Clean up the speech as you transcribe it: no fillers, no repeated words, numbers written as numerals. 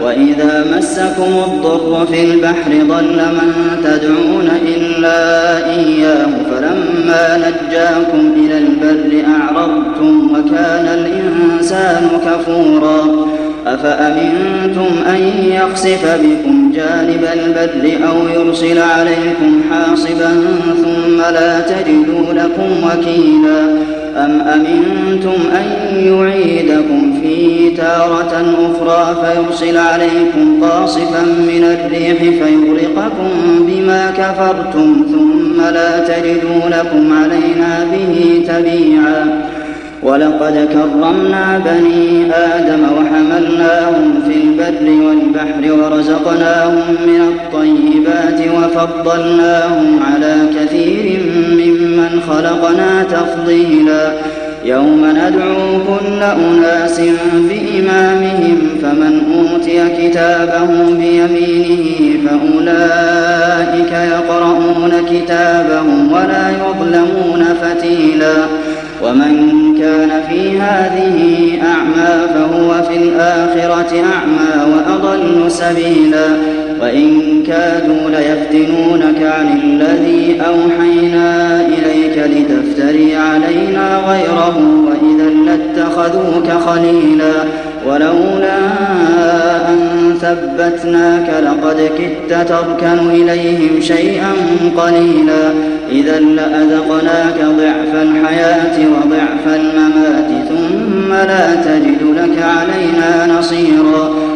وإذا مسكم الضر في البحر ضل من تدعون إلا إياه فلما نجاكم إلى البر أعرضتم وكان الإنسان كفورا أفأمنتم أن يخسف بكم جانب البر أو يرسل عليكم حاصبا ثم لا تجدوا لكم وكيلا أم أمنتم أن يعيدكم فيه تارة أخرى فيرسل عليكم قاصفا من الريح فيغرقكم بما كفرتم ثم لا تجدوا لكم علينا به تبيعا ولقد كرمنا بني آدم وحملناهم في البر والبحر ورزقناهم من الطيبات وفضلناهم على كثير ممن خلقنا تفضيلا يوم ندعو كل أناس بإمامهم فمن أوتي كتابه بيمينه فأولئك يقرؤون كتابهم ولا يظلمون فتيلا ومن كان في هذه أعمى فهو في الآخرة أعمى وأضل سبيلا وإن كادوا ليفتنونك عن الذي أوحينا إليك لتفتري علينا غيره وإذا لاتخذوك خليلا ولولا أن ثبتناك لقد كدت تركن إليهم شيئا قليلا إذا لأذقناك ضعف الحياة وضعف الممات ثم لا تجد لك علينا نصيرا